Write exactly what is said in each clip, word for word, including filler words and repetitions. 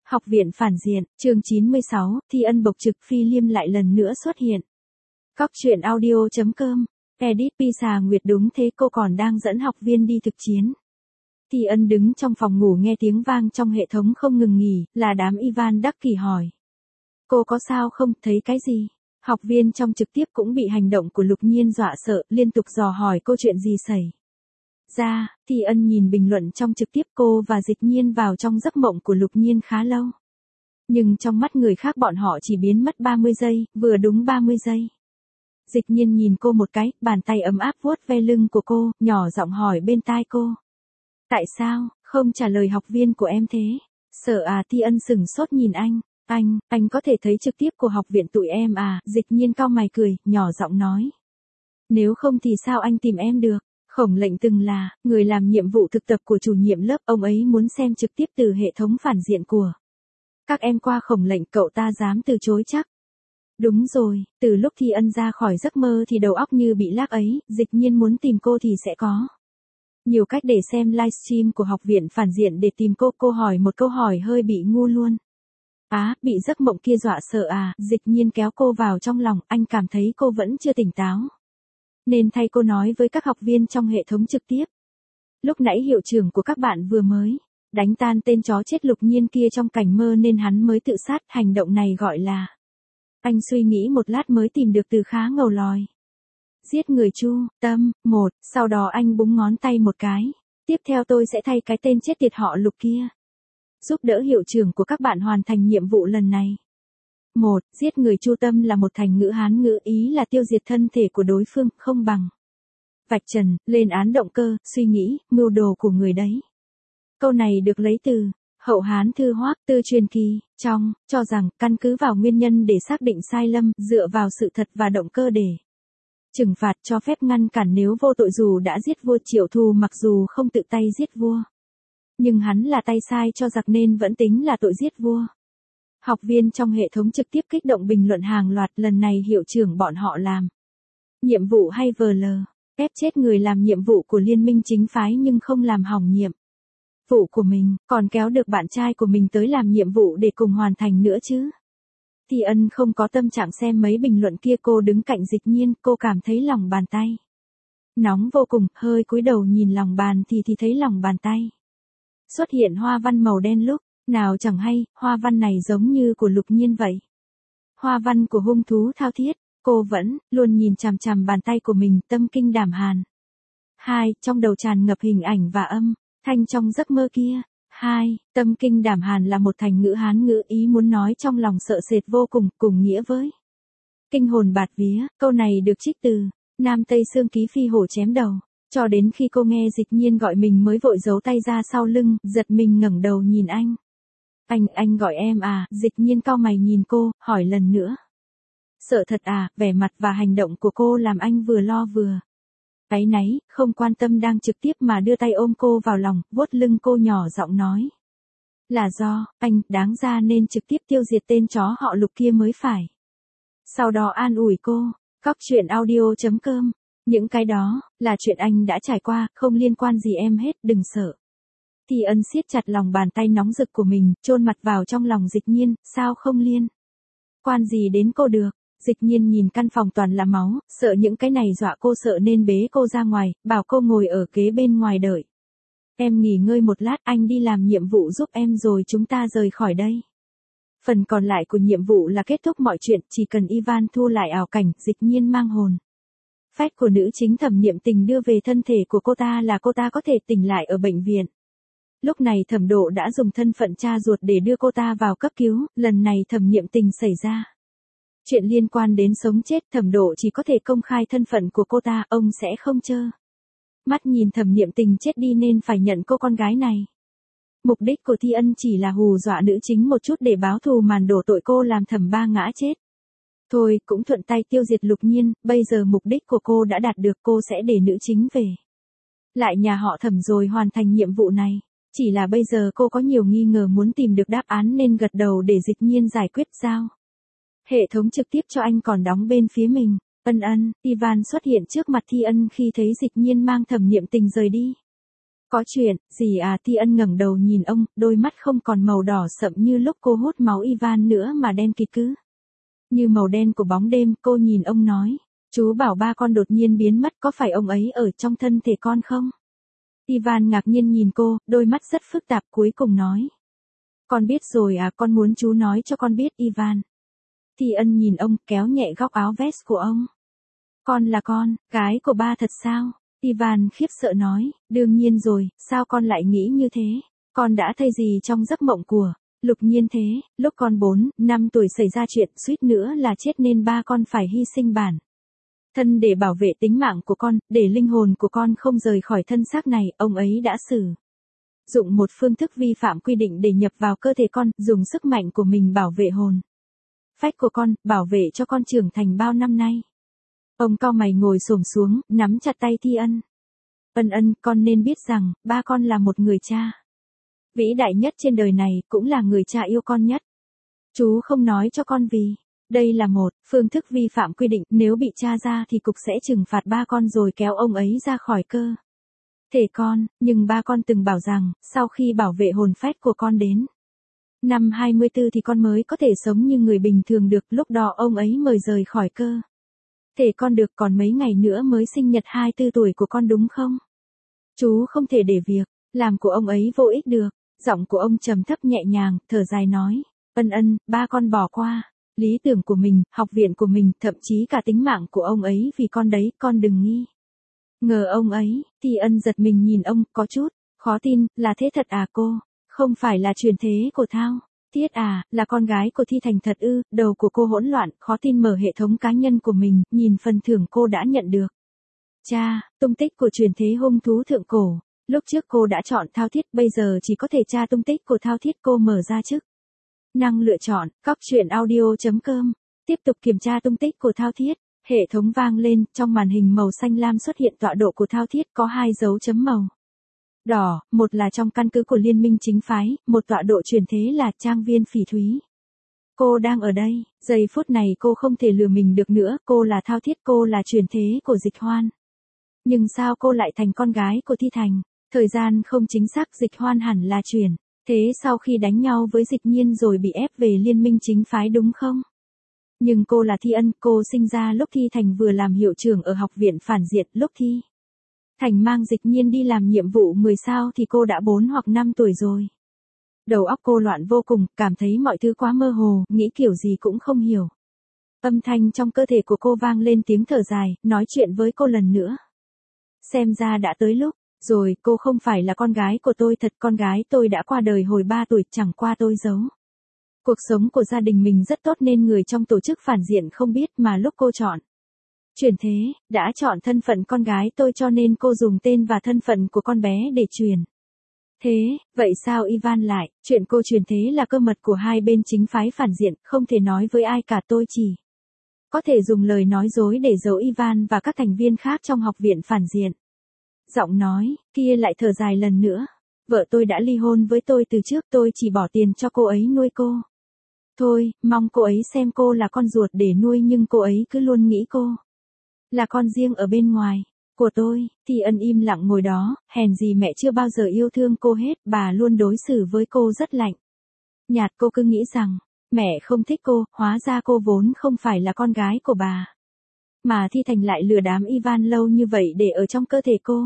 Học viện phản diện, chương chín mươi sáu, Thi Ân bộc trực Phi Liêm lại lần nữa xuất hiện. Cóc truyện audio chấm com, edit Pisa Nguyệt đúng thế cô còn đang dẫn học viên đi thực chiến. Thi Ân đứng trong phòng ngủ nghe tiếng vang trong hệ thống không ngừng nghỉ, là đám Ivan đắc kỷ hỏi. Cô có sao không, thấy cái gì? Học viên trong trực tiếp cũng bị hành động của Lục Nhiên dọa sợ, liên tục dò hỏi cô chuyện gì xảy ra. Thi Ân nhìn bình luận trong trực tiếp cô và Dịch Nhiên vào trong giấc mộng của Lục Nhiên khá lâu. Nhưng trong mắt người khác bọn họ chỉ biến mất ba mươi giây, vừa đúng ba mươi giây. Dịch Nhiên nhìn cô một cái, bàn tay ấm áp vuốt ve lưng của cô, nhỏ giọng hỏi bên tai cô. Tại sao, không trả lời học viên của em thế? Sợ à? Thi Ân sừng sốt nhìn anh. Anh, anh có thể thấy trực tiếp của học viện tụi em à? Dịch Nhiên cau mày cười, nhỏ giọng nói. Nếu không thì sao anh tìm em được? Khổng Lệnh từng là người làm nhiệm vụ thực tập của chủ nhiệm lớp, ông ấy muốn xem trực tiếp từ hệ thống phản diện của các em qua Khổng Lệnh, cậu ta dám từ chối chắc? Đúng rồi, từ lúc Thi Ân ra khỏi giấc mơ thì đầu óc như bị lag ấy, Dịch Nhiên muốn tìm cô thì sẽ có nhiều cách để xem livestream của học viện phản diện để tìm cô. Cô hỏi một câu hỏi hơi bị ngu luôn. Á, bị giấc mộng kia dọa sợ à? Dịch Nhiên kéo cô vào trong lòng, anh cảm thấy cô vẫn chưa tỉnh táo, nên thay cô nói với các học viên trong hệ thống trực tiếp. Lúc nãy hiệu trưởng của các bạn vừa mới đánh tan tên chó chết Lục Nhiên kia trong cảnh mơ nên hắn mới tự sát, hành động này gọi là... Anh suy nghĩ một lát mới tìm được từ khá ngầu lòi. Giết người chu tâm, một, sau đó anh búng ngón tay một cái. Tiếp theo tôi sẽ thay cái tên chết tiệt họ Lục kia, giúp đỡ hiệu trưởng của các bạn hoàn thành nhiệm vụ lần này. Một, giết người chu tâm là một thành ngữ Hán ngữ, ý là tiêu diệt thân thể của đối phương, không bằng vạch trần, lên án động cơ, suy nghĩ, mưu đồ của người đấy. Câu này được lấy từ Hậu Hán Thư Hoác Tư Truyền Kỳ, trong, cho rằng, căn cứ vào nguyên nhân để xác định sai lầm, dựa vào sự thật và động cơ để trừng phạt, cho phép ngăn cản nếu vô tội. Dù đã giết vua Triệu Thù mặc dù không tự tay giết vua, nhưng hắn là tay sai cho giặc nên vẫn tính là tội giết vua. Học viên trong hệ thống trực tiếp kích động bình luận hàng loạt, lần này hiệu trưởng bọn họ làm nhiệm vụ hay vờ lờ, ép chết người làm nhiệm vụ của liên minh chính phái nhưng không làm hỏng nhiệm vụ của mình, còn kéo được bạn trai của mình tới làm nhiệm vụ để cùng hoàn thành nữa chứ. Thi Ân không có tâm trạng xem mấy bình luận kia, cô đứng cạnh Dịch Nhiên, cô cảm thấy lòng bàn tay nóng vô cùng, hơi cúi đầu nhìn lòng bàn thì thì thấy lòng bàn tay xuất hiện hoa văn màu đen, lúc nào chẳng hay, hoa văn này giống như của Lục Nhiên vậy. Hoa văn của hung thú thao thiết, cô vẫn luôn nhìn chằm chằm bàn tay của mình, tâm kinh đảm hàn. Hai, trong đầu tràn ngập hình ảnh và âm thanh trong giấc mơ kia. Hai, tâm kinh đảm hàn là một thành ngữ Hán ngữ, ý muốn nói trong lòng sợ sệt vô cùng, cùng nghĩa với kinh hồn bạt vía. Câu này được trích từ Nam Tây Xương Ký Phi Hổ Chém Đầu. Cho đến khi cô nghe Dịch Nhiên gọi mình mới vội giấu tay ra sau lưng, giật mình ngẩng đầu nhìn anh. Anh, anh gọi em à? Dịch Nhiên cau mày nhìn cô, hỏi lần nữa. Sợ thật à? Vẻ mặt và hành động của cô làm anh vừa lo vừa áy náy, không quan tâm đang trực tiếp mà đưa tay ôm cô vào lòng, vuốt lưng cô, nhỏ giọng nói. Là do, anh, đáng ra nên trực tiếp tiêu diệt tên chó họ Lục kia mới phải. Sau đó an ủi cô. Cóc truyện audio chấm com. Những cái đó, là chuyện anh đã trải qua, không liên quan gì em hết, đừng sợ. Thi Ân siết chặt lòng bàn tay nóng rực của mình, chôn mặt vào trong lòng Dịch Nhiên, sao không liên quan gì đến cô được. Dịch Nhiên nhìn căn phòng toàn là máu, sợ những cái này dọa cô, sợ nên bế cô ra ngoài, bảo cô ngồi ở kế bên ngoài đợi. Em nghỉ ngơi một lát, anh đi làm nhiệm vụ giúp em rồi chúng ta rời khỏi đây. Phần còn lại của nhiệm vụ là kết thúc mọi chuyện, chỉ cần Ivan thu lại ảo cảnh, Dịch Nhiên mang hồn phách của nữ chính Thẩm Niệm Tình đưa về thân thể của cô ta là cô ta có thể tỉnh lại ở bệnh viện. Lúc này Thẩm Độ đã dùng thân phận cha ruột để đưa cô ta vào cấp cứu, lần này Thẩm Niệm Tình xảy ra chuyện liên quan đến sống chết, Thẩm Độ chỉ có thể công khai thân phận của cô ta, ông sẽ không trơ mắt nhìn Thẩm Niệm Tình chết đi nên phải nhận cô con gái này. Mục đích của Thi Ân chỉ là hù dọa nữ chính một chút để báo thù màn đổ tội cô làm Thẩm Ba ngã chết. Thôi, cũng thuận tay tiêu diệt Lục Nhiên, bây giờ mục đích của cô đã đạt được, cô sẽ để nữ chính về lại nhà họ Thẩm rồi hoàn thành nhiệm vụ này. Chỉ là bây giờ cô có nhiều nghi ngờ, muốn tìm được đáp án nên gật đầu để Dịch Nhiên giải quyết giao hệ thống trực tiếp cho anh còn đóng bên phía mình. Ân ân, Ivan xuất hiện trước mặt Thi Ân khi thấy Dịch Nhiên mang Thẩm Niệm Tình rời đi. Có chuyện, gì à? Thi Ân ngẩng đầu nhìn ông, đôi mắt không còn màu đỏ sậm như lúc cô hút máu Ivan nữa mà đen kịt cứ như màu đen của bóng đêm. Cô nhìn ông nói, chú bảo ba con đột nhiên biến mất, có phải ông ấy ở trong thân thể con không? Ivan ngạc nhiên nhìn cô, đôi mắt rất phức tạp, cuối cùng nói. Con biết rồi à, con muốn chú nói cho con biết Ivan. Thi Ân nhìn ông, kéo nhẹ góc áo vest của ông. Con là con, gái của ba thật sao? Ivan khiếp sợ nói, đương nhiên rồi, sao con lại nghĩ như thế? Con đã thấy gì trong giấc mộng của Lục Nhiên thế? Lúc con bốn, năm tuổi xảy ra chuyện suýt nữa là chết nên ba con phải hy sinh bản thân để bảo vệ tính mạng của con, để linh hồn của con không rời khỏi thân xác này. Ông ấy đã sử dụng một phương thức vi phạm quy định để nhập vào cơ thể con, dùng sức mạnh của mình bảo vệ hồn phách của con, bảo vệ cho con trưởng thành bao năm nay. Ông cau mày ngồi xổm xuống, nắm chặt tay Thi Ân. Ân Ân, con nên biết rằng, ba con là một người cha vĩ đại nhất trên đời này, cũng là người cha yêu con nhất. Chú không nói cho con vì đây là một phương thức vi phạm quy định, nếu bị tra ra thì cục sẽ trừng phạt ba con rồi kéo ông ấy ra khỏi cơ thể con, nhưng ba con từng bảo rằng, sau khi bảo vệ hồn phách của con đến năm hai mươi tư thì con mới có thể sống như người bình thường được, lúc đó ông ấy mời rời khỏi cơ thể con được, còn mấy ngày nữa mới sinh nhật hai mươi tư tuổi của con đúng không? Chú không thể để việc làm của ông ấy vô ích được. Giọng của ông trầm thấp nhẹ nhàng, thở dài nói, Ân Ân, ba con bỏ qua lý tưởng của mình, học viện của mình, thậm chí cả tính mạng của ông ấy vì con đấy, con đừng nghi ngờ ông ấy. Thi Ân giật mình nhìn ông, có chút khó tin, là thế thật à cô? Không phải là truyền thế của Thao Thiết à, là con gái của Thi Thành thật ư? Đầu của cô hỗn loạn, khó tin mở hệ thống cá nhân của mình, nhìn phần thưởng cô đã nhận được. Cha, tung tích của truyền thế hung thú thượng cổ. Lúc trước cô đã chọn Thao Thiết, bây giờ chỉ có thể tra tung tích của Thao Thiết. Cô mở ra chức năng lựa chọn, cóc truyện audio chấm com. Tiếp tục kiểm tra tung tích của Thao Thiết. Hệ thống vang lên, trong màn hình màu xanh lam xuất hiện tọa độ của Thao Thiết có hai dấu chấm màu đỏ, một là trong căn cứ của Liên minh chính phái, một tọa độ truyền thế là trang viên Phỉ Thúy. Cô đang ở đây, giây phút này cô không thể lừa mình được nữa, cô là Thao Thiết, cô là truyền thế của Dịch Hoan. Nhưng sao cô lại thành con gái của Thi Thành? Thời gian không chính xác, Dịch Hoan hẳn là truyền thế sau khi đánh nhau với Dịch Nhiên rồi bị ép về Liên minh chính phái đúng không? Nhưng cô là Thi Ân, cô sinh ra lúc Thi Thành vừa làm hiệu trưởng ở học viện phản diện, lúc Thi Thành mang Dịch Nhiên đi làm nhiệm vụ mười sao thì cô đã bốn hoặc năm tuổi rồi. Đầu óc cô loạn vô cùng, cảm thấy mọi thứ quá mơ hồ, nghĩ kiểu gì cũng không hiểu. Âm thanh trong cơ thể của cô vang lên tiếng thở dài, nói chuyện với cô lần nữa. Xem ra đã tới lúc rồi, cô không phải là con gái của tôi thật, con gái tôi đã qua đời hồi ba tuổi, chẳng qua tôi giấu cuộc sống của gia đình mình rất tốt nên người trong tổ chức phản diện không biết, mà lúc cô chọn truyền thế, đã chọn thân phận con gái tôi cho nên cô dùng tên và thân phận của con bé để truyền thế. Vậy sao Ivan lại, chuyện cô truyền thế là cơ mật của hai bên chính phái phản diện, không thể nói với ai cả, tôi chỉ có thể dùng lời nói dối để giấu Ivan và các thành viên khác trong học viện phản diện. Giọng nói kia lại thở dài lần nữa. Vợ tôi đã ly hôn với tôi từ trước, tôi chỉ bỏ tiền cho cô ấy nuôi cô thôi, mong cô ấy xem cô là con ruột để nuôi, nhưng cô ấy cứ luôn nghĩ cô là con riêng ở bên ngoài của tôi. Thì Ân im lặng ngồi đó, hèn gì mẹ chưa bao giờ yêu thương cô hết, bà luôn đối xử với cô rất lạnh nhạt. Cô cứ nghĩ rằng mẹ không thích cô, hóa ra cô vốn không phải là con gái của bà, mà Thi Thành lại lừa đám Ivan lâu như vậy để ở trong cơ thể cô.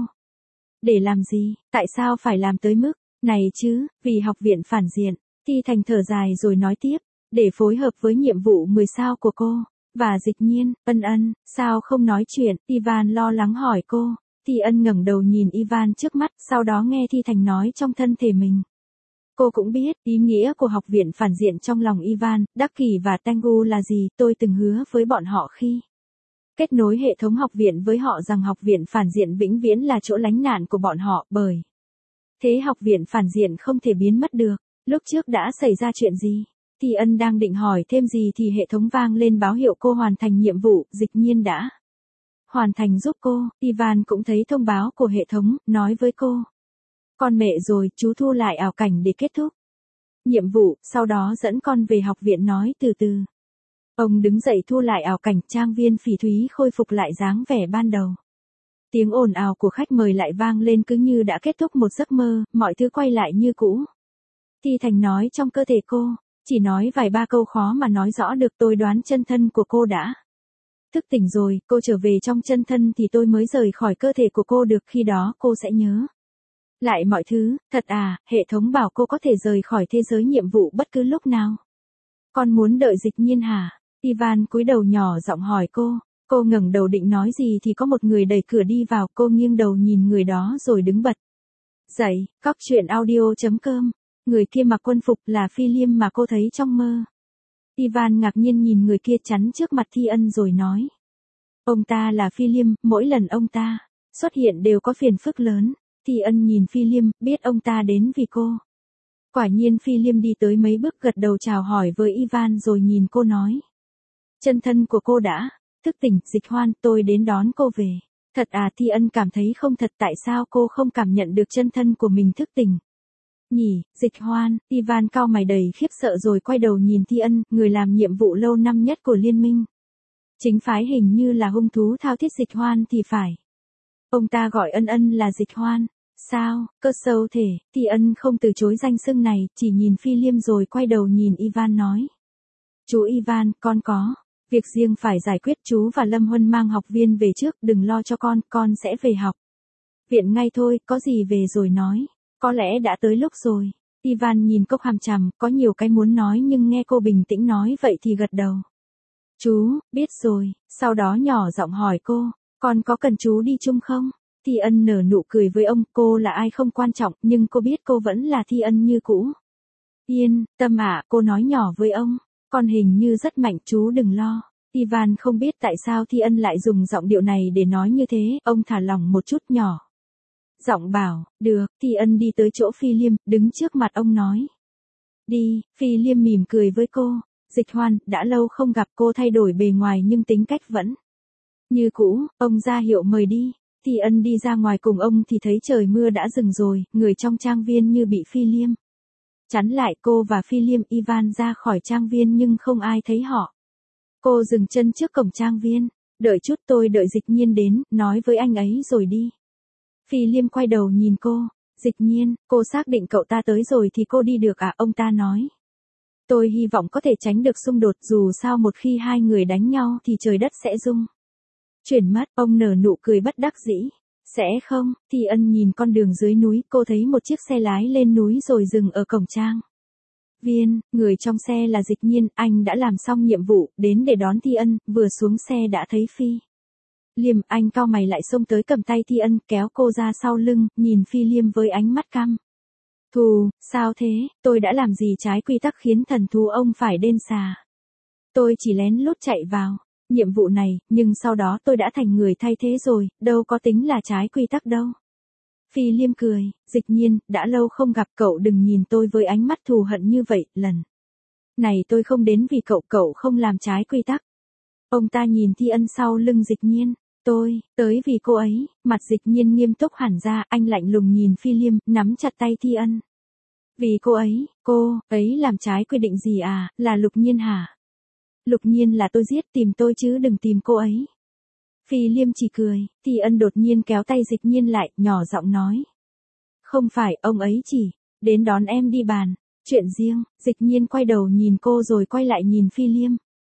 Để làm gì? Tại sao phải làm tới mức này chứ? Vì học viện phản diện. Thi Thành thở dài rồi nói tiếp, để phối hợp với nhiệm vụ mười sao của cô và Dịch Nhiên. Ân Ân, sao không nói chuyện? Ivan lo lắng hỏi cô. Thi Ân ngẩng đầu nhìn Ivan trước mắt, sau đó nghe Thi Thành nói trong thân thể mình. Cô cũng biết ý nghĩa của học viện phản diện trong lòng Ivan, Đắc Kỷ và Tengu là gì. Tôi từng hứa với bọn họ khi kết nối hệ thống học viện với họ rằng học viện phản diện vĩnh viễn là chỗ lánh nạn của bọn họ, bởi thế học viện phản diện không thể biến mất được. Lúc trước đã xảy ra chuyện gì? Thì Ân đang định hỏi thêm gì thì hệ thống vang lên báo hiệu cô hoàn thành nhiệm vụ, Dịch Nhiên đã hoàn thành giúp cô. Ivan cũng thấy thông báo của hệ thống, nói với cô. Con mẹ rồi, chú thu lại ảo cảnh để kết thúc nhiệm vụ, sau đó dẫn con về học viện nói từ từ. Ông đứng dậy thu lại ảo cảnh, trang viên Phỉ Thúy khôi phục lại dáng vẻ ban đầu. Tiếng ồn ào của khách mời lại vang lên cứ như đã kết thúc một giấc mơ, mọi thứ quay lại như cũ. Thi Thành nói trong cơ thể cô, chỉ nói vài ba câu khó mà nói rõ được, tôi đoán chân thân của cô đã thức tỉnh rồi, cô trở về trong chân thân thì tôi mới rời khỏi cơ thể của cô được, khi đó cô sẽ nhớ lại mọi thứ. Thật à, hệ thống bảo cô có thể rời khỏi thế giới nhiệm vụ bất cứ lúc nào. Con muốn đợi Dịch Nhiên hả? Ivan cúi đầu nhỏ giọng hỏi cô. Cô ngẩng đầu định nói gì thì có một người đẩy cửa đi vào, cô nghiêng đầu nhìn người đó rồi đứng bật dậy. Cóc truyện audio chấm com. Người kia mặc quân phục là Phi Liêm mà cô thấy trong mơ. Ivan ngạc nhiên nhìn người kia chắn trước mặt Thi Ân rồi nói. Ông ta là Phi Liêm, mỗi lần ông ta xuất hiện đều có phiền phức lớn. Thi Ân nhìn Phi Liêm, biết ông ta đến vì cô. Quả nhiên Phi Liêm đi tới mấy bước gật đầu chào hỏi với Ivan rồi nhìn cô nói. Chân thân của cô đã thức tỉnh, Dịch Hoan, tôi đến đón cô về. Thật à? Thi Ân cảm thấy không thật, tại sao cô không cảm nhận được chân thân của mình thức tỉnh nhỉ? Dịch Hoan, Ivan cau mày đầy khiếp sợ rồi quay đầu nhìn Thi Ân, người làm nhiệm vụ lâu năm nhất của liên minh chính phái, hình như là hung thú thao thiết Dịch Hoan thì phải. Ông ta gọi Ân Ân là Dịch Hoan. Sao? Cơ sâu thể. Thi Ân không từ chối danh xưng này, chỉ nhìn Phi Liêm rồi quay đầu nhìn Ivan nói. Chú Ivan, con có việc riêng phải giải quyết, chú và Lâm Huân mang học viên về trước, đừng lo cho con, con sẽ về học viện ngay thôi, có gì về rồi nói. Có lẽ đã tới lúc rồi. Ivan nhìn cô hằm chằm, có nhiều cái muốn nói nhưng nghe cô bình tĩnh nói vậy thì gật đầu. Chú, biết rồi, sau đó nhỏ giọng hỏi cô, con có cần chú đi chung không? Thi Ân nở nụ cười với ông, cô là ai không quan trọng, nhưng cô biết cô vẫn là Thi Ân như cũ. Yên tâm ạ, cô nói nhỏ với ông, con hình như rất mạnh, chú đừng lo. Ivan không biết tại sao Thi Ân lại dùng giọng điệu này để nói như thế, ông thả lỏng một chút nhỏ giọng bảo, được. Thi Ân đi tới chỗ Phi Liêm, đứng trước mặt ông nói. Đi. Phi Liêm mỉm cười với cô. Dịch Hoan, đã lâu không gặp, cô thay đổi bề ngoài nhưng tính cách vẫn như cũ. Ông ra hiệu mời đi. Thi Ân đi ra ngoài cùng ông thì thấy trời mưa đã dừng rồi, người trong trang viên như bị Phi Liêm chắn lại. Cô và Phi Liêm, Ivan ra khỏi trang viên nhưng không ai thấy họ. Cô dừng chân trước cổng trang viên. Đợi chút, tôi đợi Dịch Nhiên đến, nói với anh ấy rồi đi. Phi Liêm quay đầu nhìn cô. Dịch Nhiên, cô xác định cậu ta tới rồi thì cô đi được à? Ông ta nói. Tôi hy vọng có thể tránh được xung đột, dù sao một khi hai người đánh nhau thì trời đất sẽ rung chuyển mất. Ông nở nụ cười bất đắc dĩ. Sẽ không. Thi Ân nhìn con đường dưới núi, cô thấy một chiếc xe lái lên núi rồi dừng ở cổng trang viên, người trong xe là Dịch Nhiên, anh đã làm xong nhiệm vụ, đến để đón Thi Ân, vừa xuống xe đã thấy Phi Liêm, anh cau mày lại xông tới cầm tay Thi Ân, kéo cô ra sau lưng, nhìn Phi Liêm với ánh mắt căm thù. Sao thế? Tôi đã làm gì trái quy tắc khiến thần thú ông phải đên xà? Tôi chỉ lén lút chạy vào nhiệm vụ này, nhưng sau đó tôi đã thành người thay thế rồi, đâu có tính là trái quy tắc đâu. Phi Liêm cười. Dịch Nhiên, đã lâu không gặp, cậu đừng nhìn tôi với ánh mắt thù hận như vậy, lần này tôi không đến vì cậu, cậu không làm trái quy tắc. Ông ta nhìn Thi Ân sau lưng Dịch Nhiên. Tôi, tới vì cô ấy. Mặt Dịch Nhiên nghiêm túc hẳn ra, anh lạnh lùng nhìn Phi Liêm, nắm chặt tay Thi Ân. Vì cô ấy, cô ấy làm trái quy định gì à? Là Lục Nhiên hả? Lục Nhiên là tôi giết, tìm tôi chứ đừng tìm cô ấy. Phi Liêm chỉ cười. Thi Ân đột nhiên kéo tay Dịch Nhiên lại, nhỏ giọng nói. Không phải, ông ấy chỉ đến đón em đi bàn chuyện riêng. Dịch Nhiên quay đầu nhìn cô rồi quay lại nhìn Phi Liêm.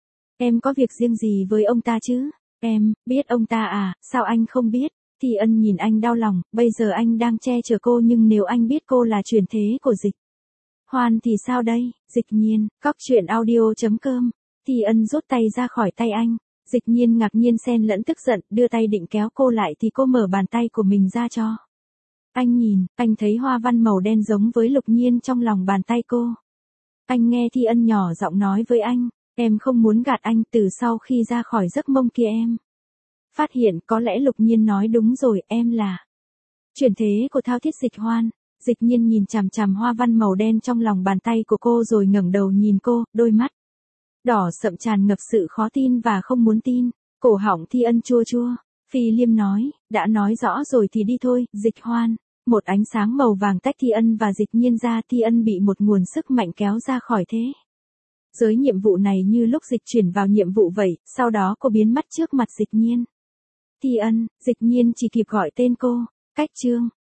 Em có việc riêng gì với ông ta chứ? Em biết ông ta à? Sao anh không biết? Thi Ân nhìn anh đau lòng, bây giờ anh đang che chở cô nhưng nếu anh biết cô là truyền thế của Dịch Hoan thì sao đây? Dịch Nhiên, cóc truyện audio chấm com. Thi Ân rút tay ra khỏi tay anh. Dịch Nhiên ngạc nhiên xen lẫn tức giận, đưa tay định kéo cô lại thì cô mở bàn tay của mình ra cho anh nhìn. Anh thấy hoa văn màu đen giống với Lục Nhiên trong lòng bàn tay cô. Anh nghe Thi Ân nhỏ giọng nói với anh. Em không muốn gạt anh, từ sau khi ra khỏi giấc mông kia em phát hiện có lẽ Lục Nhiên nói đúng rồi, em là chuyển thế của thao thiết Dịch Hoan. Dịch Nhiên nhìn chằm chằm hoa văn màu đen trong lòng bàn tay của cô rồi ngẩng đầu nhìn cô, đôi mắt đỏ sậm tràn ngập sự khó tin và không muốn tin. Cổ họng Thi Ân chua chua. Phi Liêm nói, đã nói rõ rồi thì đi thôi. Dịch Hoan. Một ánh sáng màu vàng tách Thi Ân và Dịch Nhiên ra. Thi Ân bị một nguồn sức mạnh kéo ra khỏi thế giới nhiệm vụ này như lúc dịch chuyển vào nhiệm vụ vậy, sau đó cô biến mất trước mặt Dịch Nhiên. Thi Ân, Dịch Nhiên chỉ kịp gọi tên cô. Cách chương.